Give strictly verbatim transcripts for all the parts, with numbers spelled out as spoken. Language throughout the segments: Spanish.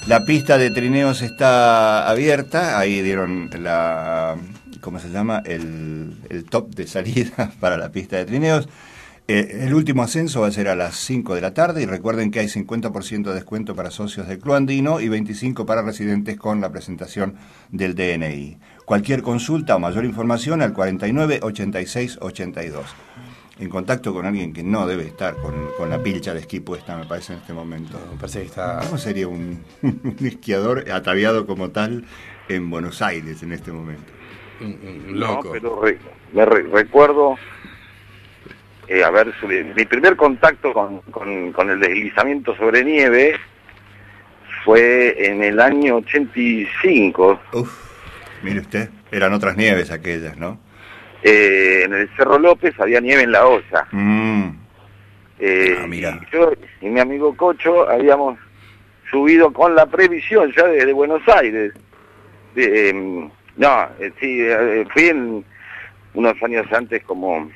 La pista de trineos está abierta, ahí dieron la, ¿cómo se llama? El, el top de salida para la pista de trineos. Eh, el último ascenso va a ser a las cinco de la tarde y recuerden que hay cincuenta por ciento de descuento para socios del Club Andino y veinticinco por ciento para residentes con la presentación del D N I. Cualquier consulta o mayor información al cuarenta y nueve, ochenta y seis, ochenta y dos. En contacto con alguien que no debe estar con, con la pilcha de esquí puesta, me parece, en este momento. Me parece que está... ¿Cómo sería un, un esquiador ataviado como tal en Buenos Aires en este momento? Un, un loco. No, pero re, me re, recuerdo, eh, a ver, mi primer contacto con, con, con el deslizamiento sobre nieve fue en el año ochenta y cinco. Uf, mire usted, eran otras nieves aquellas, ¿no? Eh, en el Cerro López había nieve en la olla. Mm. Eh, ah, mira. Y yo y mi amigo Cocho habíamos subido con la previsión ya desde Buenos Aires. De, eh, no, eh, sí, eh, fui en, unos años antes como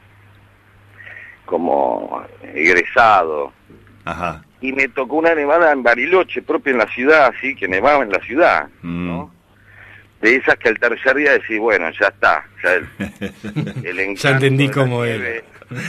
como egresado. Ajá. Y me tocó una nevada en Bariloche, propia en la ciudad, así que nevaba en la ciudad, mm. ¿no? De esas que al tercer día decís, bueno, ya está, ya el, el encanto ya entendí de la cómo nieve,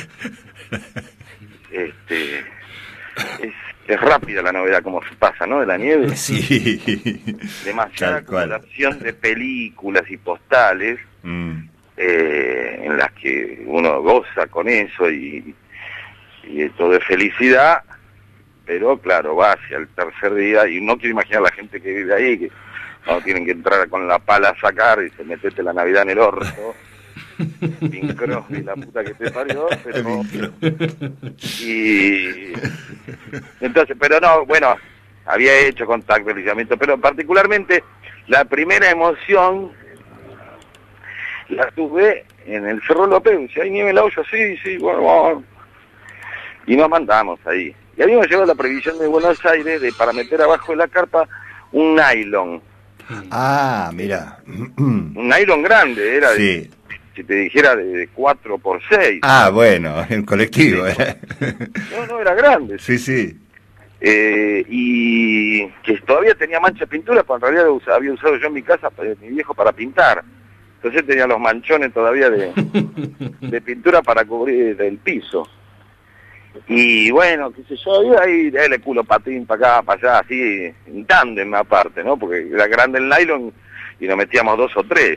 este, es, es rápida la novedad, como se pasa, ¿no? De la nieve. Sí. Demasiada Tal cual. acumulación de películas y postales mm. eh, en las que uno goza con eso y, y todo es felicidad, pero claro, va hacia el tercer día y no quiero imaginar a la gente que vive ahí, que no tienen que entrar con la pala a sacar y se metete la Navidad en el orto. Bing Crosby, la puta que te parió, pero... Y... Entonces, pero no, bueno, había hecho contacto, deslizamiento, pero particularmente la primera emoción la tuve en el Cerro López. Si hay nieve en la olla, sí, sí, bueno, bueno. Y nos mandamos ahí. Y habíamos llegado la previsión de Buenos Aires de para meter abajo de la carpa un nylon. Ah, mira. Un nylon grande, era sí. de, si te dijera, de cuatro por seis. Ah, bueno, en colectivo. ¿eh? No, no, era grande. Sí, sí. Eh, y que todavía tenía mancha de pintura, pero en realidad había usado yo en mi casa, mi viejo, para pintar. Entonces tenía los manchones todavía de, de pintura para cubrir el piso. Y bueno, qué sé yo, y ahí dale culo patín para acá, para allá, así, en tándem aparte, ¿no? Porque era grande el nylon y nos metíamos dos o tres.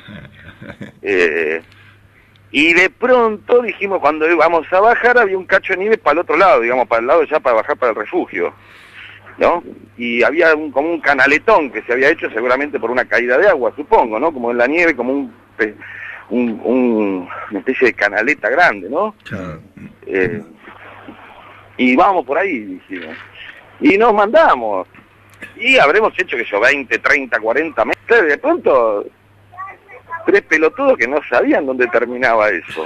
Eh, y de pronto dijimos, cuando íbamos a bajar, había un cacho de nieve para el otro lado, digamos, para el lado ya para bajar para el refugio, ¿no? Y había un, como un canaletón que se había hecho seguramente por una caída de agua, supongo, ¿no? Como en la nieve, como un, un, un una especie de canaleta grande, ¿no? Claro. Eh, y vamos por ahí, dijimos. Y nos mandamos. Y habremos hecho que yo veinte, treinta, cuarenta metros. De pronto, tres pelotudos que no sabían dónde terminaba eso.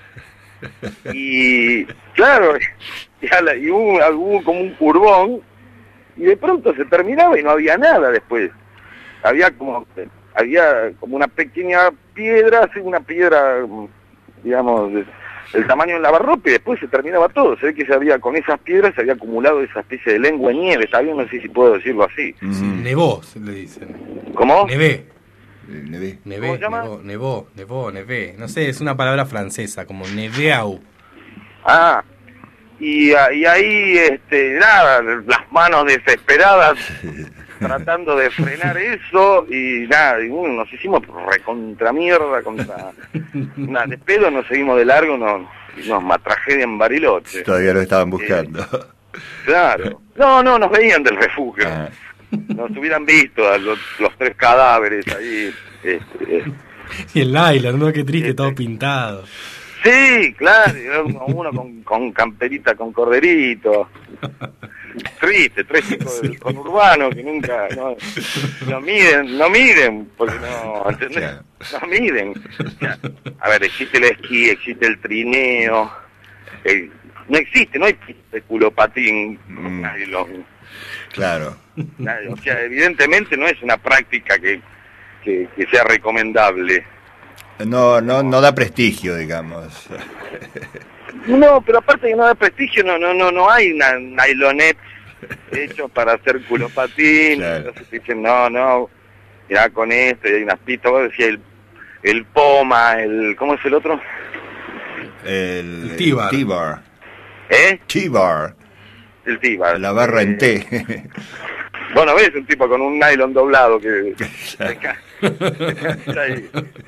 Y claro, y, a la, y hubo, hubo como un curvón. Y de pronto se terminaba y no había nada después. Había como, había como una pequeña piedra, así una piedra, digamos, de, el tamaño del lavarropa, y después se terminaba todo. Se ve que se había, con esas piedras se había acumulado esa especie de lengua de nieve, está bien, no sé si puedo decirlo así. Mm. Nevó, se le dicen. ¿Cómo? Nevé. Nevé. Nevé, ¿Cómo se llama? nevó, nevó, nevó, nevé. No sé, es una palabra francesa, como neveau. Ah, y, y ahí, este, nada, las manos desesperadas tratando de frenar eso, y nada, y bueno, nos hicimos recontra mierda, contra... Nada, de pedo nos seguimos de largo, nos, nos matragedia en Bariloche. Todavía lo estaban buscando. Eh, claro. No, no, nos veían del refugio. Ah. Nos hubieran visto a los, los tres cadáveres ahí. Este, Y el nylon, ¿no? Qué triste, este, todo pintado. sí, claro, uno, uno con, con camperita, con corderito. Triste, tres chicos del conurbano que nunca, no, no miden, no miden, porque no, ¿entendés? No miden. O sea, a ver, existe el esquí, existe el trineo, el, no existe, no hay de culopatín, Mm. nylon. Claro. O sea, evidentemente no es una práctica que, que, que sea recomendable. No, no, no da prestigio, digamos. No, pero aparte que no da prestigio, no, no, no, no hay una nylonet hechos para hacer culopatín. Claro. Entonces dicen, no, no, ya con esto, y hay unas pistas, vos decías el, el Poma, el, ¿cómo es el otro? El, El T-bar. T-bar. ¿Eh? T-bar. El T-bar. La barra en Eh, T. Bueno, ves un tipo con un nylon doblado que... ahí,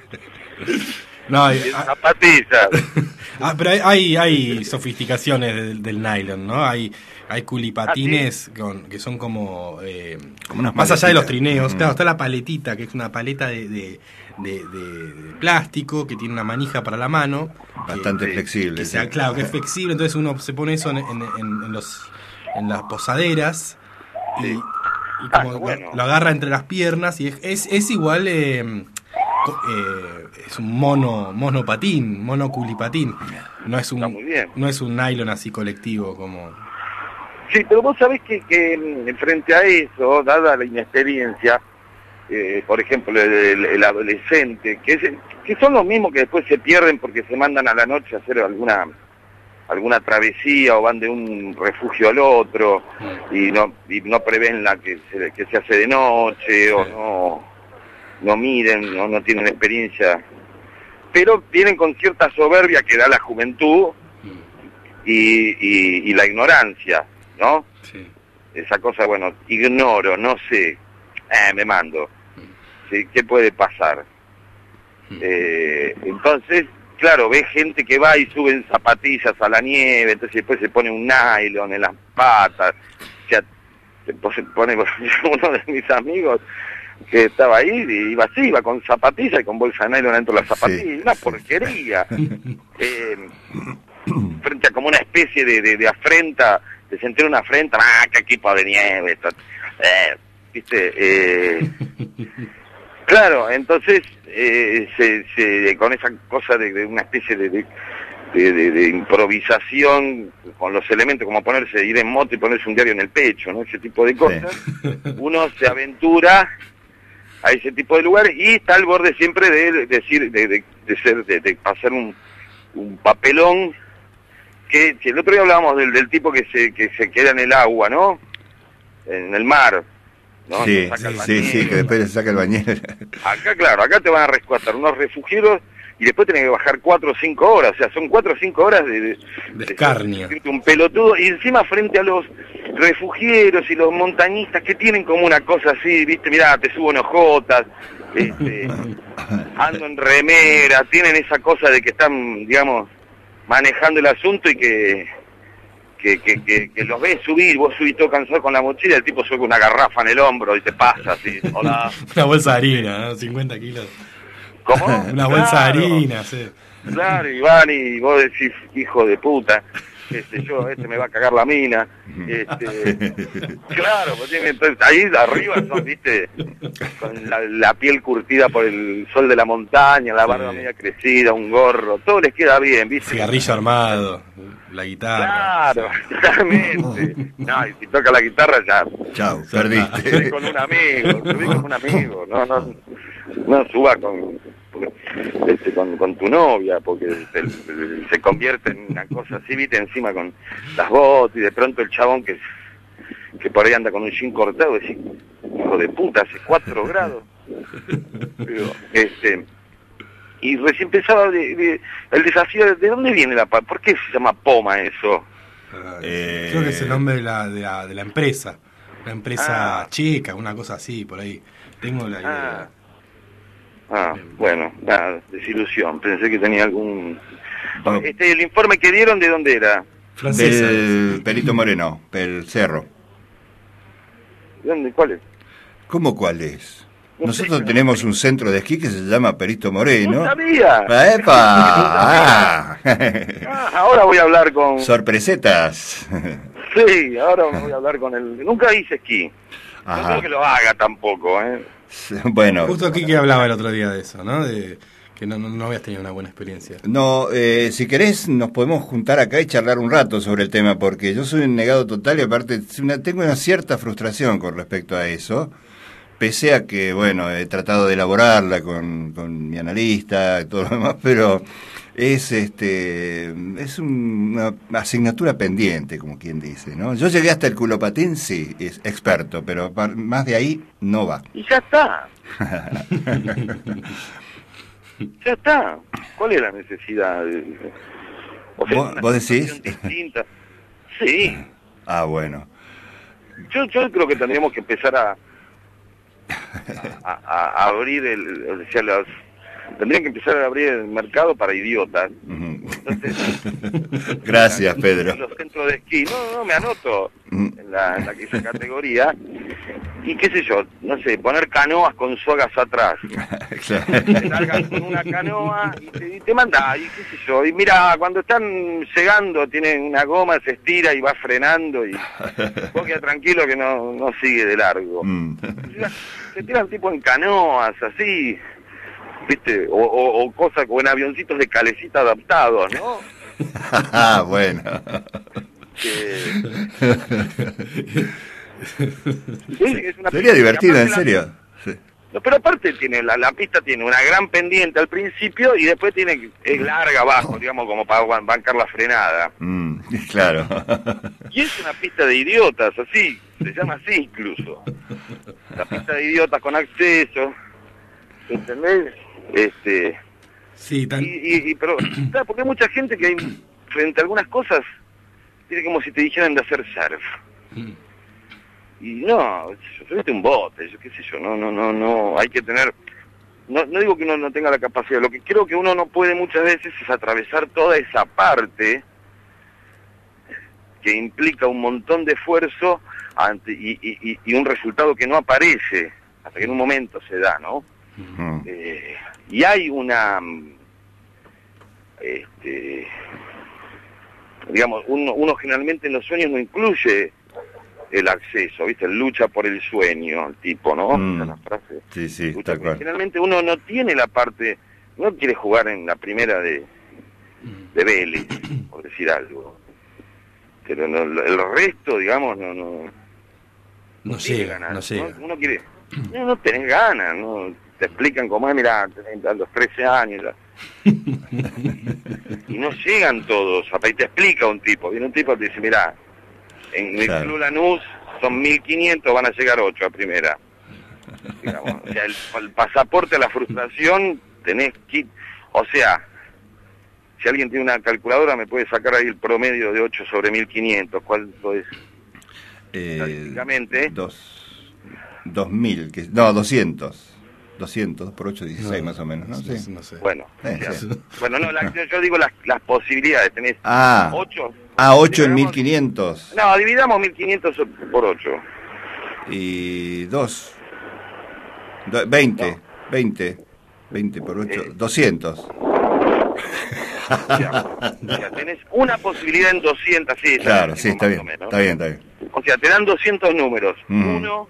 No, hay- y zapatillas. ah, pero hay, hay, hay sofisticaciones del, del nylon, ¿no? Hay, hay culipatines con, que son como... eh, Como unas más allá de los paletitas. trineos, Mm. claro, está la paletita, que es una paleta de, de, de- de- de plástico, que tiene una manija para la mano. Bastante Sí, flexible. Que sí. sea, claro, que es flexible, entonces uno se pone eso en, en, en- en los, en las posaderas y, Sí. y Ah, como lo- bueno. lo, agarra entre las piernas y es, es, es igual, eh, co- eh, es un mono, monopatín, monoculipatín, no es Está muy un, bien. no es un nylon así colectivo como... Sí, pero vos sabés que, que mm, frente a eso, dada la inexperiencia, eh, por ejemplo, el, el- el adolescente, que, es, que son los mismos que después se pierden porque se mandan a la noche a hacer alguna alguna travesía o van de un refugio al otro y no y no prevén la que se, que se hace de noche o no no miden, no, no tienen experiencia, pero vienen con cierta soberbia que da la juventud y, y, y la ignorancia, ¿no? Sí. Esa cosa, bueno, ignoro, no sé, eh, me mando. ¿Sí? ¿Qué puede pasar? Eh, entonces, claro, ve gente que va y suben zapatillas a la nieve, entonces después se pone un nylon en las patas, o sea, se po- se pone uno de mis amigos que estaba ahí, y iba así, iba con zapatillas y con bolsa de nylon dentro de las zapatillas, Sí, una sí. porquería. Eh, frente a como una especie de, de, de afrenta, de sentir una afrenta, ah, qué equipo de nieve, esto, eh, viste, eh, claro, entonces, eh, se, se, con esa cosa de, de una especie de, de, de, de- de improvisación con los elementos, como ponerse, ir en moto y ponerse un diario en el pecho, ¿no? Ese tipo de cosas, uno se aventura a ese tipo de lugares y está al borde siempre de decir, de, de, de ser, de, de pasar un, un papelón que, si el otro día hablábamos del, del tipo que se, que se queda en el agua, ¿no? En el mar, ¿no? Sí, Saca el sí, sí, bañero. que después le saca el bañero. Acá, claro, acá te van a rescatar unos refugiados y después tenés que bajar cuatro o cinco horas, o sea, son cuatro o cinco horas de, de, De escarnio. de- de un pelotudo, y encima frente a los refugieros y los montañistas que tienen como una cosa así, viste, mirá, te subo en hojotas, este, ando en remera, tienen esa cosa de que están, digamos, manejando el asunto y que que, que, que, que los ves subir, vos subís todo cansado con la mochila, el tipo sube con una garrafa en el hombro y te pasa así, hola. Una bolsa de harina, ¿no? cincuenta kilos. ¿Cómo? Una bolsa Claro, de harina, sí. Claro, y van y vos decís, hijo de puta, este, yo, este me va a cagar la mina. Este, claro, pues tiene, entonces, ahí arriba son, viste, con la, la piel curtida por el sol de la montaña, la barba Sí. media crecida, un gorro, todo les queda bien, viste. Cigarrillo armado, la guitarra. Claro, claramente. No, y si toca la guitarra ya Chau, subí perdiste. con un amigo, subí con un amigo, no, no, no suba con, este, con, con tu novia, porque se, se convierte en una cosa así, viste, encima con las botas, y de pronto el chabón que, que por ahí anda con un jean cortado, decís, hijo de puta, hace cuatro grados. Pero, este, y recién pensaba de, de- el desafío, de, ¿de dónde viene la pa- ¿Por qué se llama Poma eso? Ah, Eh, Creo que es el nombre de la, de la, de la empresa. La empresa Ah. checa, una cosa así, por ahí. Tengo la Ah, idea. ah, bueno, nada, desilusión, pensé que tenía algún... Bueno. Este, el informe que dieron, ¿de dónde era? Francesa. Del Perito Moreno, el cerro. ¿De dónde? ¿Cuál es? ¿Cómo cuál es? No Nosotros sé. tenemos un centro de esquí que se llama Perito Moreno. ¡No sabía! ¡Epa! Ah. Ah, ahora voy a hablar con... Sorpresetas. Sí, ahora voy a hablar con el... Nunca hice esquí. No Ajá. creo que lo haga tampoco, ¿eh? Bueno. Justo aquí que hablaba el otro día de eso, ¿no? De que no, no, no habías tenido una buena experiencia. No, eh, si querés nos podemos juntar acá y charlar un rato sobre el tema, porque yo soy un negado total y aparte una- tengo una cierta frustración con respecto a eso, pese a que, bueno, he tratado de elaborarla con, con mi analista y todo lo demás, pero es este es un- una asignatura pendiente, como quien dice, ¿no? Yo llegué hasta el culopatín, sí, es experto, pero par- más de ahí no va. Y ya está. Ya está. ¿Cuál es la necesidad? de- O sea, ¿Vos- es una vos decís? situación distinta. Sí. Ah, bueno. Yo, yo creo que tendríamos que empezar a, a, a- a abrir el, o sea, los, tendrían que empezar a abrir el mercado para idiotas. Ujú. Entonces, Gracias, en Pedro. los centros de esquí, no, no, me anoto Mm. en la, en la que esa categoría. Y qué sé yo, no sé, poner canoas con sogas atrás. Te largan con una canoa y te, y te manda, y qué sé yo. Y mira, cuando están llegando, tienen una goma, se estira y va frenando. Y vos queda tranquilo que no, no sigue de largo. Mm. Se tiran tipo en canoas, así, ¿viste? O, o, o cosas, o en avioncitos de calecita adaptados, ¿no? Ah, bueno. Que- Sí, es una Sería pista, divertido, y en aparte la- serio. Sí. No, pero aparte tiene la, la pista tiene una gran pendiente al principio y después tiene es larga abajo, digamos, como para ban- bancar la frenada. Mm, claro. Y es una pista de idiotas, así, se llama así incluso. La pista de idiotas con acceso, ¿entendés? Este, Sí, tan... y, y, y- pero, claro, porque hay mucha gente que hay, frente a algunas cosas, tiene como si te dijeran de hacer surf. Y no, subiste un bote, yo qué sé yo, no, no, no, no, hay que tener, no, no digo que uno no tenga la capacidad, lo que creo que uno no puede muchas veces es atravesar toda esa parte que implica un montón de esfuerzo ante, y, y, y- y un resultado que no aparece, hasta que en un momento se da, ¿no? Mm. Eh, y hay una, mm, este, digamos, uno, uno generalmente en los sueños no incluye el acceso, ¿viste? Lucha por el sueño, el tipo, ¿no? Mm. Esa es la frase. Sí, sí, Lucha tal por- cual. Generalmente uno no tiene la parte, no quiere jugar en la primera de, de Vélez, por decir algo. Pero no- lo- el resto, digamos, no, no, No tiene llega, ganas, no llega. Uno quiere, no, no tenés ganas, ¿no? Te explican cómo es, mira, a los trece años, ya. Y no llegan todos, ahí te explica un tipo, viene un tipo y te dice, mira, en el Claro. Club Lanús son mil quinientos, van a llegar ocho a primera. Digamos, o sea, el, el pasaporte a la frustración tenés que, o sea, si alguien tiene una calculadora me puede sacar ahí el promedio de ocho sobre mil quinientos, ¿cuánto es? Eh, Estadísticamente. dos, dos mil, que, no, doscientos. doscientos por ocho, dieciséis No, más o menos, ¿no? no, Sí. no sé. Bueno, Eh, o sea, sí. bueno, no, la- yo digo las, las posibilidades, tenés Ah, ocho. ah, ocho en mil Dividamos- quinientos No, dividamos mil quinientos por ocho. y dos. Do- veinte, veinte, veinte por ocho, Eh. doscientos. O sea, o sea, tenés una posibilidad en doscientos, sí, Claro, sí, está más bien, o menos. está bien, está bien. O sea, te dan doscientos números. Mm. Uno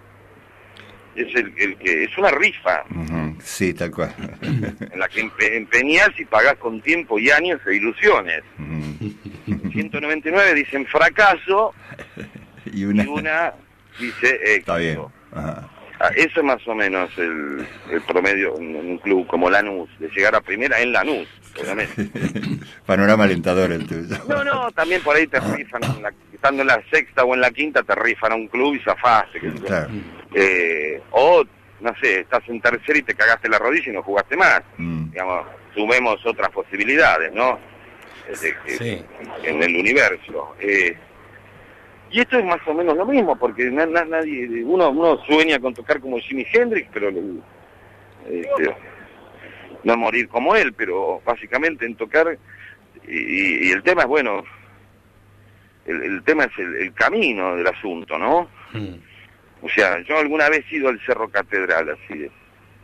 es el, el que es una rifa Ujú, sí, tal cual. en la que empe- empeñás y pagás con tiempo y años e ilusiones. Ujú. ciento noventa y nueve dicen fracaso Y una... y una dice éxito. Está bien. Ajá. Ah, eso es más o menos el, el promedio en un club como Lanús, de llegar a primera en Lanús, obviamente. Panorama alentador el tuyo. No, no, también por ahí te rifan, en la- estando en la sexta o en la quinta, te rifan a un club y zafaste. qué sé yo. Claro. Eh, o, no sé, estás en tercera y te cagaste la rodilla y no jugaste más. Mm. Digamos, sumemos otras posibilidades, ¿no? Eh, eh, Sí. En el universo. Eh, y esto es más o menos lo mismo, porque na- na- nadie, uno, uno sueña con tocar como Jimi Hendrix, pero eh, pero no morir como él, pero básicamente en tocar, y, y el tema es, bueno, el, el tema es el, el camino del asunto, ¿no? Mm. O sea, yo alguna vez he ido al Cerro Catedral, así de.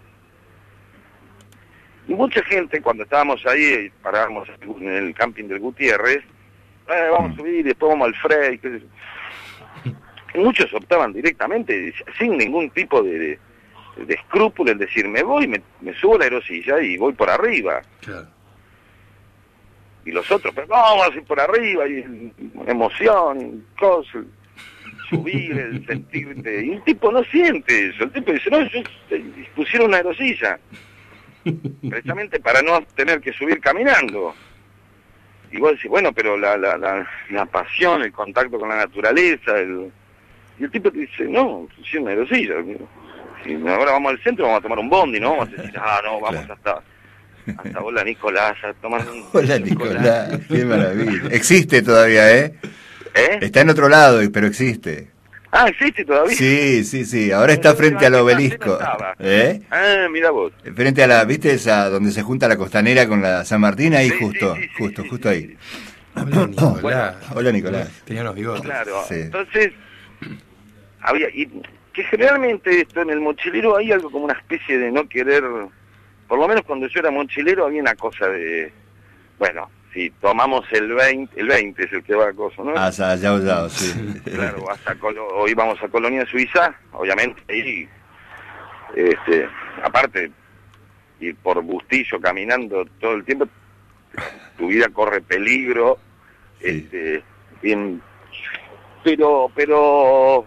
Y mucha gente, cuando estábamos ahí, parábamos en el camping del Gutiérrez, eh, vamos a subir y después vamos al Frey. qué sé yo. Y muchos optaban directamente, sin ningún tipo de, de, de escrúpulo, en decir, me voy, me, me subo a la aerosilla y voy por arriba. Claro. Y los otros, pero no, vamos a ir por arriba, y emoción, cosas, subir, el sentirte. Y un tipo no siente eso, el tipo dice, no, yo, pusieron una aerosilla. precisamente para no tener que subir caminando. Y vos decís, bueno, pero la, la, la, la pasión, el contacto con la naturaleza, el... y el tipo te dice, no, sí, me sí, si ahora vamos al centro, vamos a tomar un bondi, ¿no? Vamos a decir, ah, no, vamos claro. hasta... Hasta Hola Nicolás, a tomar un... Hola Nicolás, Nicolás, qué maravilla. Existe todavía, ¿eh? ¿Eh? Está en otro lado, pero existe. Ah, ¿existe todavía? Sí, sí, sí, ahora está frente al obelisco. ¿Eh? Ah, mira vos. Frente a la, ¿viste esa donde se junta la Costanera con la San Martín? Ahí sí, justo, sí, sí, justo, sí, justo sí, ahí. Sí, sí. Hola Nicolás. Bueno, hola Nicolás. Tenía unos bigotes. Claro, sí. Entonces, había... Y que generalmente esto en el mochilero hay algo como una especie de no querer... Por lo menos cuando yo era mochilero había una cosa de... Bueno, si tomamos el veinte, el veinte es el que va a cosa, ¿no? Ah, ya, ya, ya, sí. Claro, hasta Colo, o íbamos a Colonia Suiza, obviamente, y este, aparte, ir por Bustillo caminando todo el tiempo, tu vida corre peligro, Sí. este, bien, pero, pero,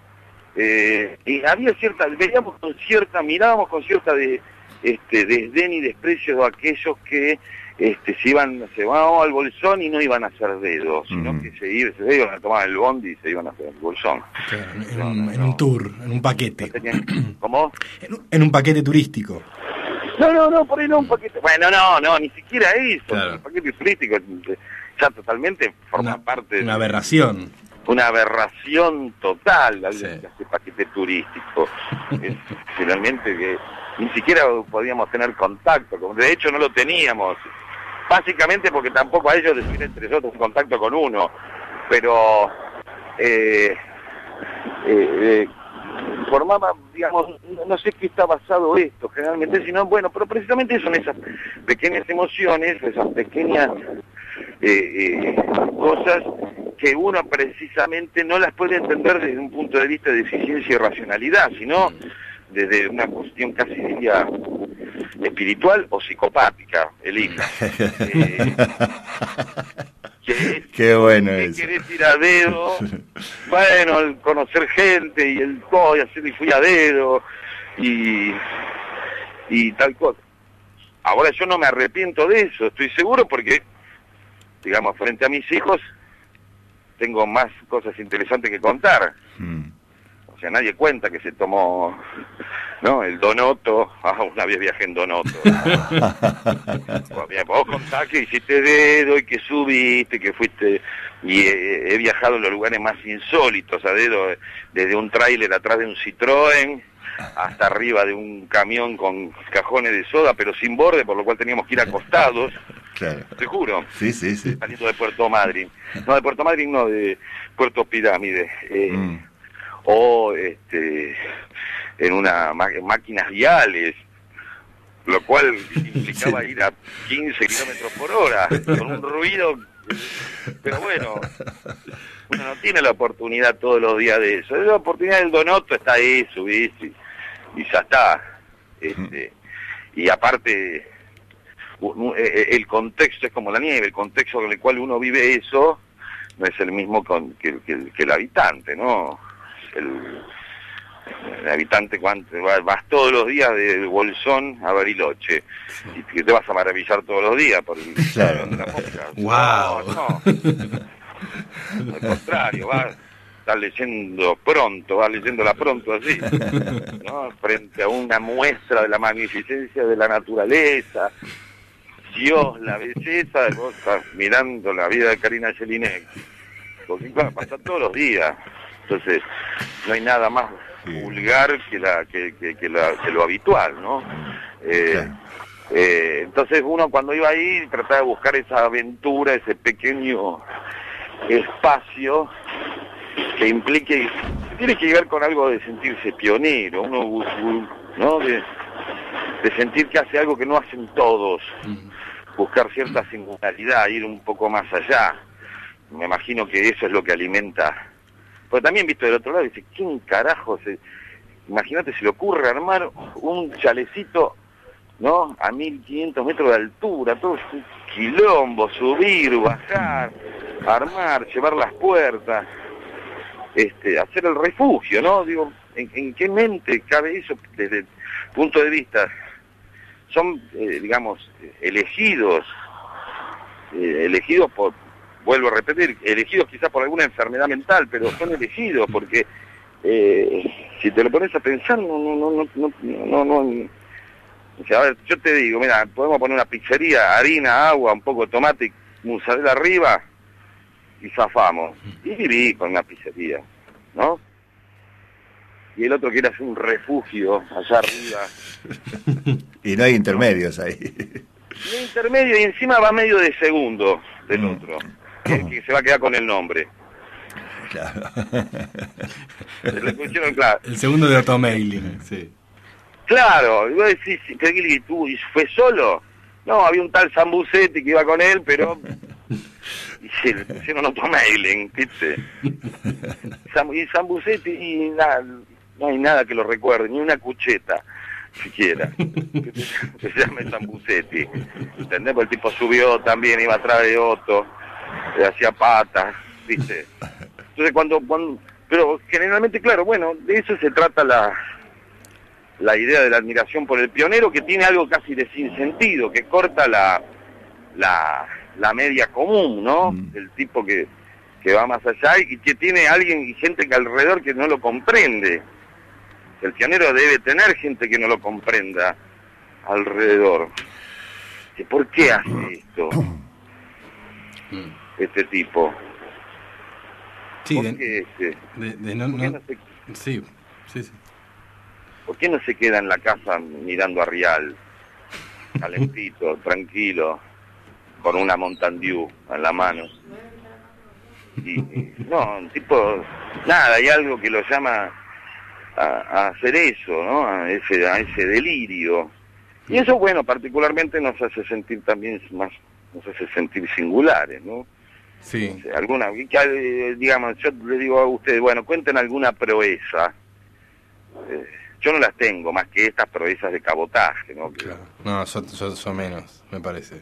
eh, y había cierta, veíamos con cierta, mirábamos con cierta de, este, desdén y desprecio a aquellos que este, se iban, se iban al Bolsón y no iban a hacer dedos, sino Mm. que se iban, se iban a tomar el bondi y se iban a hacer el Bolsón. Claro, en, No, un, no, en no. un tour, en un paquete. No tenían- ¿Cómo? En un, en un paquete turístico. No, no, no, por ahí no un paquete. Bueno, no, no, ni siquiera eso. Claro. Un paquete turístico ya totalmente forma Una, parte de una aberración. una aberración total alguien Sí. que hace paquete turístico. Es, finalmente que ni siquiera podíamos tener contacto, con- de hecho no lo teníamos. Básicamente porque tampoco a ellos les hubiera interesado un contacto con uno. Pero eh, eh, eh, formaba, digamos, no sé qué está basado esto generalmente, sino, bueno, pero precisamente son esas pequeñas emociones, esas pequeñas eh, eh, cosas que uno precisamente no las puede entender desde un punto de vista de eficiencia y racionalidad, sino desde una cuestión casi diría espiritual o psicopática, elija. Eh, que es- Qué bueno ¿Qué eso. querés ir a dedo? Bueno, el conocer gente y el todo, y hacer y fui a dedo y, y tal cosa. Ahora yo no me arrepiento de eso, estoy seguro porque, digamos, frente a mis hijos tengo más cosas interesantes que contar. Mm. O sea, nadie cuenta que se tomó, ¿no? El Donoto. Ah, una vez viajé en Donoto. Vos contás que hiciste dedo y que subiste, que fuiste... Y he, he viajado en los lugares más insólitos a dedo, desde un tráiler atrás de un Citroën hasta arriba de un camión con cajones de soda, pero sin borde, por lo cual teníamos que ir acostados. Claro. Te juro. Sí, sí, sí. Saliendo de Puerto Madryn. No, de Puerto Madryn, no, de Puerto Pirámide. Eh, Mm. O este, en una ma- en máquinas viales, lo cual implicaba Sí. ir a quince kilómetros por hora, con un ruido. Pero bueno, uno no tiene la oportunidad todos los días de eso. La oportunidad del Donoto está ahí, subís y, y ya está. Este, y aparte, u- eh, el contexto es como la nieve, el contexto con el cual uno vive eso no es el mismo con, que, que- que el habitante, ¿no? El, el habitante, cuando vas, vas todos los días de Bolsón a Bariloche y que te vas a maravillar todos los días por el Claro. de la mosca. Wow. No, no. Al contrario, vas, estás leyendo pronto, vas leyéndola pronto así, ¿no? Frente a una muestra de la magnificencia de la naturaleza, Dios, la belleza, vos estás mirando la vida de Karina Jelinek, porque claro, pasa todos los días. Entonces, no hay nada más Sí. vulgar que la que, que, que la, que lo habitual, ¿no? Eh, Claro. eh, entonces uno cuando iba ahí trataba de buscar esa aventura, ese pequeño espacio que implique, tiene que ver con algo de sentirse pionero, uno bu- bu- ¿no? De, de sentir que hace algo que no hacen todos, buscar cierta singularidad, ir un poco más allá. Me imagino que eso es lo que alimenta. Pero también visto del otro lado, dice, ¿quién carajo se... Imagínate, se le ocurre armar un chalecito, ¿no? A mil quinientos metros de altura, todo es un quilombo, subir, bajar, armar, llevar las puertas, este, hacer el refugio, ¿no? Digo, ¿en, en qué mente cabe eso desde el punto de vista son, eh, digamos, elegidos, eh, elegidos por, vuelvo a repetir, elegidos quizás por alguna enfermedad mental, pero son elegidos porque eh, si te lo pones a pensar, no, no, no, no, no, no, no, o sea, a ver, yo te digo, mira, podemos poner una pizzería, harina, agua, un poco de tomate, mozzarella arriba y zafamos. Y viví con una pizzería, ¿no? Y el otro quiere hacer un refugio allá arriba. Y no hay intermedios ahí. No hay intermedio y encima va medio de segundo del otro, que, que se va a quedar con el nombre. Claro. Le pusieron, claro. El segundo de automailing, sí. Claro, y vos decís, ¿y tú fue solo? No, había un tal Sambucetti que iba con él, pero... Y se le pusieron automailing, ¿viste? Y Sambucetti, y nada, no hay nada que lo recuerde, ni una cucheta, siquiera, que se llame Sambucetti. ¿Entendés? Porque el tipo subió también, iba atrás de Otto, le hacía patas, ¿viste? Entonces cuando, cuando... Pero generalmente, claro, bueno, de eso se trata la... la idea de la admiración por el pionero, que tiene algo casi de sinsentido, que corta la la, la media común, ¿no? Mm. El tipo que, que va más allá y que tiene alguien y gente que alrededor que no lo comprende. El pionero debe tener gente que no lo comprenda alrededor. ¿Por qué hace esto este tipo? Sí, ¿Por de, qué este? de, de no, no, no se... sí, sí, sí. ¿Por qué no se queda en la casa mirando a Rial, calentito, tranquilo, con una Mountain Dew en la mano? Y, y, no, un tipo, nada, hay algo que lo llama a, a hacer eso, ¿no? A ese, a ese delirio. Y eso, bueno, particularmente nos hace sentir también más, nos hace sentir singulares, ¿no? Sí. O sea, alguna, digamos, yo le digo a ustedes, bueno, cuenten alguna proeza. Eh, Yo no las tengo, más que estas proezas de cabotaje, ¿no? Claro. No, yo, yo, yo menos, me parece.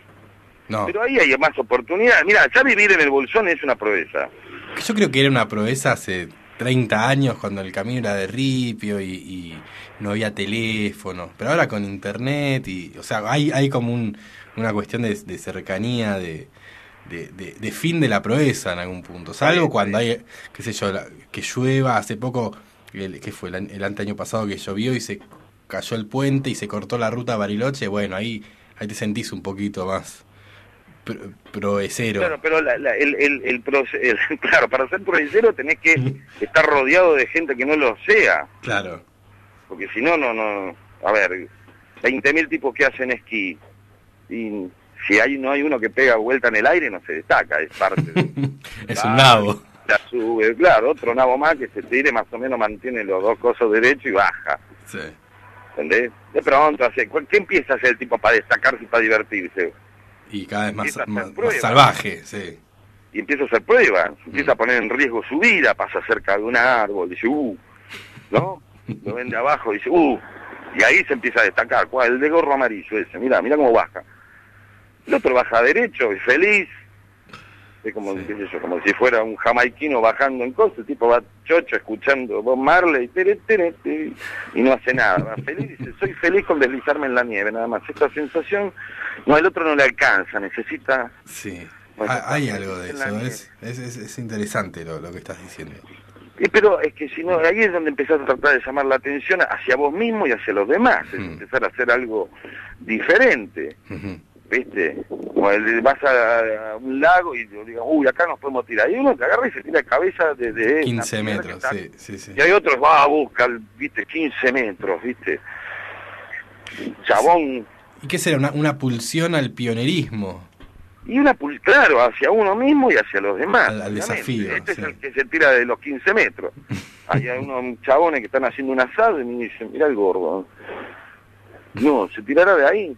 No. Pero ahí hay más oportunidades. Mira, ya vivir en el Bolsón es una proeza. Yo creo que era una proeza hace treinta años, cuando el camino era de ripio y, y no había teléfono. Pero ahora con internet, y o sea, hay hay como un, una cuestión de, de cercanía, de, de, de, de fin de la proeza en algún punto. Salvo sí, cuando sí. hay, qué sé yo, la, que llueva. Hace poco... El, ¿Qué fue? El, el anteaño pasado que llovió y se cayó el puente y se cortó la ruta a Bariloche. Bueno, ahí ahí te sentís un poquito más pro, proecero. Claro, pero la, la, el, el, el, el, claro, para ser proecero tenés que estar rodeado de gente que no lo sea. Claro. Porque si no, no, no... A ver, veinte mil tipos que hacen esquí. Y si hay no hay uno que pega vuelta en el aire, no se destaca, es parte de... Es un nabo. La sube, claro, otro nabo más que se tire, más o menos mantiene los dos cosos derechos y baja. Sí. ¿Entendés? De pronto, hace, ¿qué empieza a hacer el tipo para destacarse y para divertirse? Y cada vez más, más, más salvaje, sí. Y empieza a hacer pruebas, empieza mm. a poner en riesgo su vida, pasa cerca de un árbol, dice, uh, ¿no? Lo ven de abajo, dice, uh, y ahí se empieza a destacar. ¿Cuál? El de gorro amarillo ese, mira, mira cómo baja. El otro baja derecho y feliz. Es como, sí. qué sé yo, como si fuera un jamaiquino bajando en cosas, el tipo va chocho escuchando Bob Marley, tere, tere, tere, y no hace nada, va feliz, dice, soy feliz con deslizarme en la nieve, nada más. Esta sensación, no, el otro no le alcanza, necesita... Sí, bueno, hay algo de eso, es, es, es, es interesante lo, lo que estás diciendo. Y pero es que si no, ahí es donde empezás a tratar de llamar la atención hacia vos mismo y hacia los demás, es uh-huh. empezar a hacer algo diferente. Uh-huh. ¿Viste? Como el, vas a, a un lago y digo, uy, acá nos podemos tirar. Y uno te agarra y se tira de cabeza desde... quince metros, sí, sí, sí. Y hay otros, va a buscar, ¿viste? quince metros, ¿viste? Chabón. ¿Y qué será? Una, una pulsión al pionerismo. Y una pulsión, claro, hacia uno mismo y hacia los demás. Al, al desafío. Este sí. es el que se tira de los quince metros. Hay unos chabones que están haciendo un asado y me dicen, mirá el gordo. No, se tirará de ahí.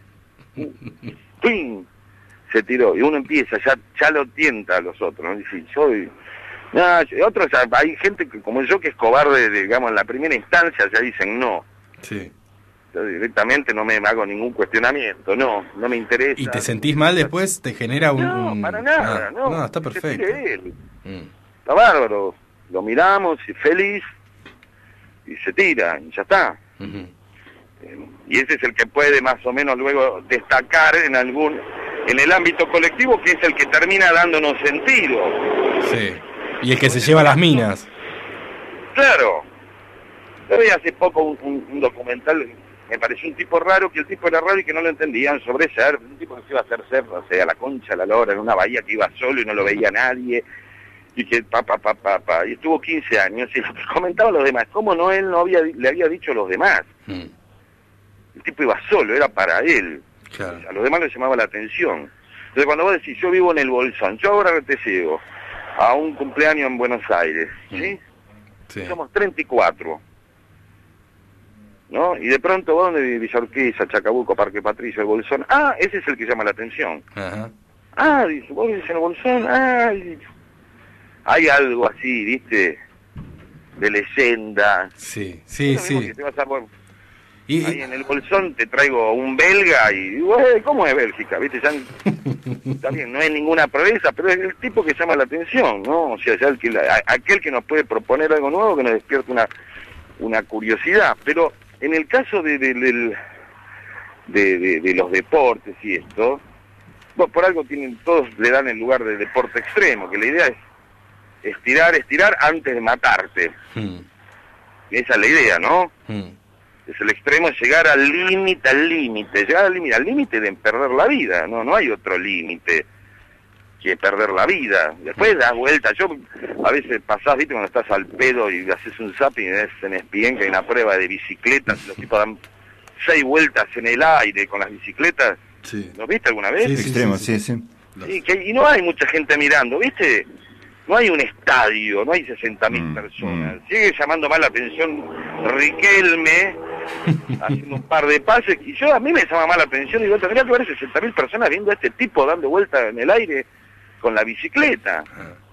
¡Pim! Se tiró, y uno empieza, ya ya lo tienta a los otros, ¿no? Dice, soy... No, otros, hay gente que, como yo, que es cobarde, digamos, en la primera instancia, ya dicen no. Sí. Yo directamente no me hago ningún cuestionamiento, no, no me interesa. ¿Y te sentís mal después? ¿Te genera un...? No, para nada, ah, no. No, está perfecto. Él. Mm. Está bárbaro, lo miramos, y feliz, y se tira, y ya está. Uh-huh. y ese es el que puede más o menos luego destacar en algún en el ámbito colectivo, que es el que termina dándonos sentido. Sí, y el que se lleva las minas. Claro. Yo vi hace poco un, un, un documental, me pareció un tipo raro, que el tipo era raro y que no lo entendían, sobre surf, un tipo que se iba a hacer surf, o sea, a la concha, a la lora, en una bahía que iba solo y no lo veía nadie, y que pa, pa, pa, pa, pa, y estuvo quince años, y lo que comentaban los demás, cómo no él no había le había dicho a los demás. Mm. El tipo iba solo, era para él. Claro. O sea, a los demás les llamaba la atención. Entonces cuando vos decís, yo vivo en el Bolsón, yo ahora te llego a un cumpleaños en Buenos Aires, ¿sí? Sí. Somos treinta y cuatro, ¿no? Y de pronto, ¿vos dónde vivís? Villa Urquiza, Chacabuco, Parque Patricio, el Bolsón. Ah, ese es el que llama la atención. Ajá. Ah, dice, ¿vos vivís en el Bolsón? Ah, hay algo así, ¿viste? De leyenda. Sí, sí, sí. Que te vas a... Y, ahí en el Bolsón te traigo un belga y digo, eh, ¿cómo es Bélgica? ¿Viste? Ya, está bien, no hay ninguna proeza, pero es el tipo que llama la atención, ¿no? O sea, ya el que, a, aquel que nos puede proponer algo nuevo, que nos despierte una, una curiosidad. Pero en el caso de, de, de, de, de, de los deportes y esto, bueno, por algo tienen, todos le dan el lugar de deporte extremo, que la idea es estirar, estirar antes de matarte. Hmm. Esa es la idea, ¿no? Hmm. Es el extremo, es llegar al límite, al límite, llegar al límite, al límite de perder la vida, no no hay otro límite que perder la vida. Después das vueltas, yo a veces pasás, viste, cuando estás al pedo y haces un zapping y ves en E S P N que hay una prueba de bicicletas, los tipos dan seis vueltas en el aire con las bicicletas. Sí. ¿Lo viste alguna vez? Sí, sí, extremo, sí, sí. sí. sí que, y no hay mucha gente mirando, ¿viste? No hay un estadio, no hay sesenta mil mm, personas. Mm. Sigue llamando más la atención Riquelme, haciendo un par de pases, y yo a mí me llama más la atención, y digo, tendría que haber sesenta mil personas viendo a este tipo dando vueltas en el aire con la bicicleta.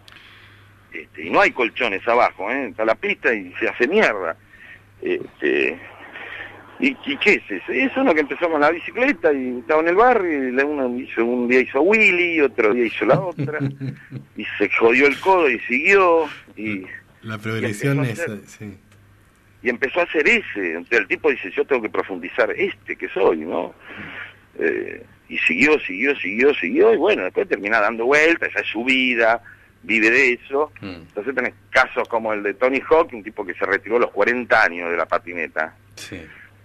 Este, y no hay colchones abajo, ¿eh? Está la pista y se hace mierda. Este, ¿Y, y qué es eso? Es uno que empezó con la bicicleta y estaba en el barrio, y uno hizo, un día hizo Willy, otro día hizo la otra, y se jodió el codo y siguió. Y la progresión es... Sí. Y empezó a hacer ese. Entonces el tipo dice, yo tengo que profundizar este que soy, ¿no? Eh, y siguió, siguió, siguió, siguió, y bueno, después termina dando vueltas, esa es su vida, vive de eso. Mm. Entonces tenés casos como el de Tony Hawk, un tipo que se retiró a los cuarenta años de la patineta. Sí.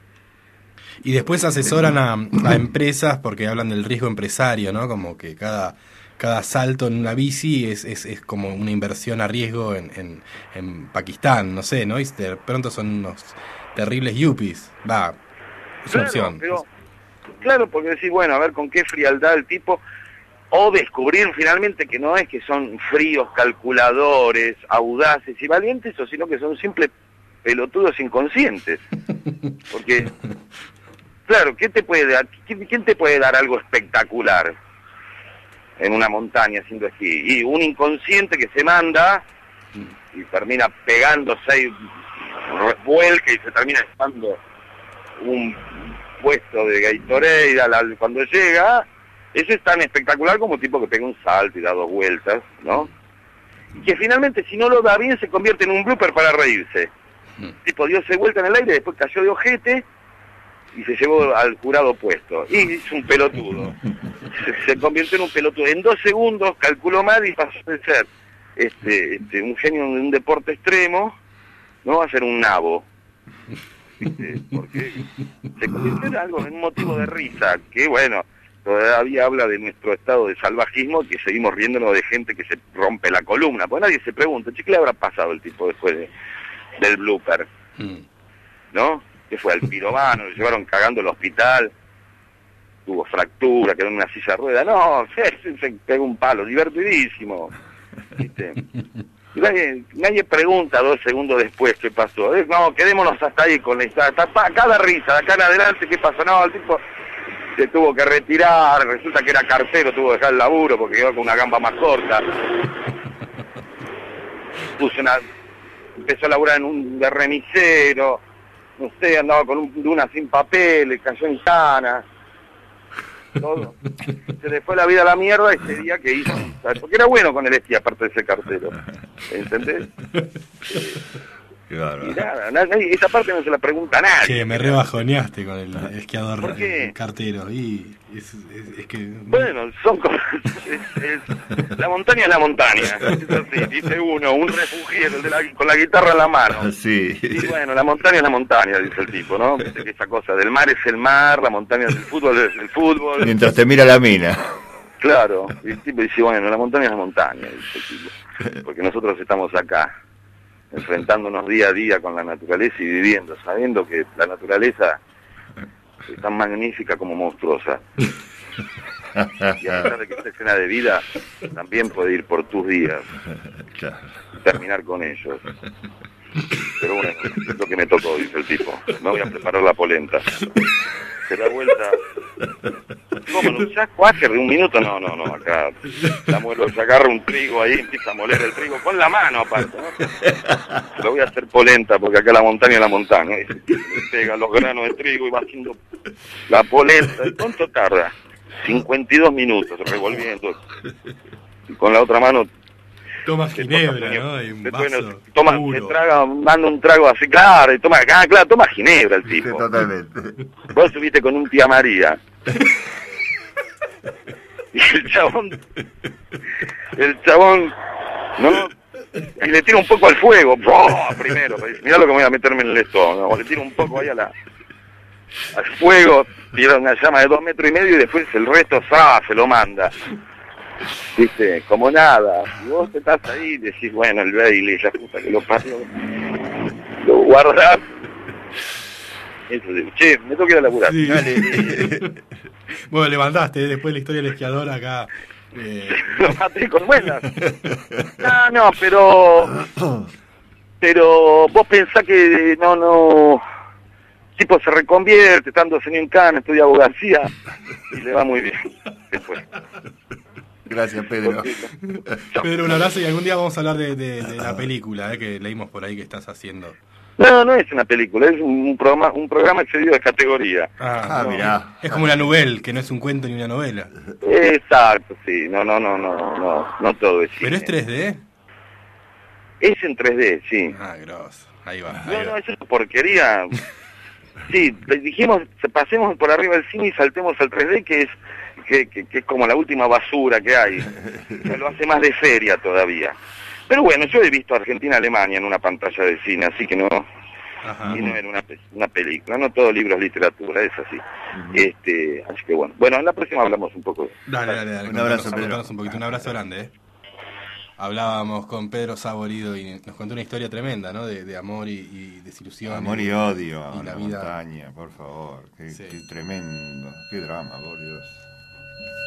Y después asesoran a, a empresas porque hablan del riesgo empresario, ¿no? Como que cada cada salto en una bici es es, es como una inversión a riesgo en, en, en Pakistán, no sé, ¿no? Y de pronto son unos terribles yuppies. Va, es claro, una opción. Pero, claro, porque decís, bueno, a ver con qué frialdad el tipo... O descubrir finalmente que no es que son fríos, calculadores, audaces y valientes, o sino que son simples pelotudos inconscientes. Porque... Claro, ¿qué te puede dar? ¿Quién te puede dar algo espectacular en una montaña haciendo esquí? Y un inconsciente que se manda y termina pegando seis vuelcas y se termina echando un puesto de Gatorade cuando llega. Eso es tan espectacular como un tipo que pega un salto y da dos vueltas, ¿no? Y que finalmente, si no lo da bien, se convierte en un blooper para reírse. Tipo, dio seis vueltas en el aire, después cayó de ojete y se llevó al jurado puesto. Y es un pelotudo. Se, se convirtió en un pelotudo. En dos segundos calculó mal y pasó de ser este, este, un genio de un deporte extremo, no va a ser un nabo. ¿Viste? Porque se convirtió en algo, en un motivo de risa, que bueno, todavía habla de nuestro estado de salvajismo, que seguimos riéndonos de gente que se rompe la columna. Porque nadie se pregunta, che, ¿qué le habrá pasado el tipo después de, del blooper? ¿No? Que fue al pirobano, lo llevaron cagando al hospital, tuvo fractura, quedó en una silla de ruedas, no, se, se pegó un palo, divertidísimo, ¿viste? Y nadie, nadie pregunta dos segundos después qué pasó, eh, no, quedémonos hasta ahí con esta, hasta cada risa, de acá en adelante qué pasó, no, el tipo se tuvo que retirar, resulta que era cartero, tuvo que dejar el laburo porque quedó con una gamba más corta, puso una, empezó a laburar en un de remisero, no sé, andaba con un, una sin papel, cayó en cana, todo. Se le fue la vida a la mierda ese día que hizo, ¿sabes? Porque era bueno con el esquí, aparte de ese cartero, ¿entendés? Eh, Claro. Y nada, nadie, esa parte no se la pregunta a nadie. Che, me rebajoneaste con el esquiador ¿Por qué? el cartero. Y es, es, es que... Bueno, son cosas. Es, es, la montaña es la montaña. Es así, dice uno, un refugiero de la, con la guitarra en la mano. Sí. Y bueno, la montaña es la montaña, dice el tipo, ¿no? Viste que esa cosa del mar es el mar, la montaña es el fútbol, es el fútbol. Mientras te mira la mina. Claro, y el tipo dice, bueno, la montaña es la montaña, dice el tipo. Porque nosotros estamos acá, enfrentándonos día a día con la naturaleza y viviendo, sabiendo que la naturaleza es tan magnífica como monstruosa. Y a pesar de que esté llena de vida, también puede ir por tus días Claro. y terminar con ellos. Pero bueno, es lo que me tocó, dice el tipo. Me voy a preparar la polenta. Se da vuelta. ¿Cómo? ¿No ya cuáquer de un minuto? No, no, no, acá la muelo, se agarra un trigo ahí, empieza a moler el trigo con la mano aparte, ¿no? Lo voy a hacer polenta porque acá la montaña es la montaña. Y le pega los granos de trigo y va haciendo la polenta. ¿Y cuánto tarda? cincuenta y dos minutos revolviendo. Y con la otra mano Toma se ginebra, toma, ¿no? Y un después, vaso bueno, toma, puro. se traga, manda un trago así, claro, y toma, ah, claro, toma ginebra el Sí, tipo. totalmente. Vos estuviste con un tía María. Y el chabón, el chabón, ¿no? Y le tira un poco al fuego, ¡oh! Primero, mirá lo que me voy a meterme en el estómago, ¿no? Le tira un poco ahí a la, al fuego, tira una llama de dos metros y medio y después el resto, ¡ah! Se lo manda. Viste, como nada. Y vos te estás ahí y decís, bueno, el Bailey, la puta que lo parió. Lo guardás. Eso digo, che, me tengo que ir a laburar. Sí. Dale. Bueno, levantaste, ¿eh? Después de la historia del esquiador acá. Eh... Lo maté con buenas. No, no, pero... Pero vos pensás que no, no... Tipo se reconvierte, estando en Cana, estudia abogacía y le va muy bien. Después. Gracias, Pedro. Pedro, un abrazo y algún día vamos a hablar de, de, de la película, eh, que leímos por ahí que estás haciendo. No, no es una película, es un programa, un programa excedido de categoría. Ah, Ah, mirá. es como una novela, que no es un cuento ni una novela. Exacto, sí, no, no, no, no, no, no todo es cine. ¿Pero es tres D? Es en tres D, sí. Ah, grosso. Ahí va. Ahí No, va. no, eso es porquería. Sí, le dijimos, pasemos por arriba del cine y saltemos al tres D, que es que, que, que es como la última basura que hay. Se lo hace más de feria todavía. Pero bueno, yo he visto Argentina-Alemania en una pantalla de cine, así que no, Ajá. y no era una, pe- una película, no todo libro es literatura, es así. Este, así que bueno, bueno, en la próxima hablamos un poco. Dale, dale, dale. Un abrazo, Contanos- Pedro. contanos un poquito, un abrazo grande, eh. Hablábamos con Pedro Saborido y nos contó una historia tremenda, ¿no? De, de amor y, y desilusión. Amor y odio a y la la vida. montaña, por favor. Qué, Sí. qué tremendo. Qué drama, por Dios.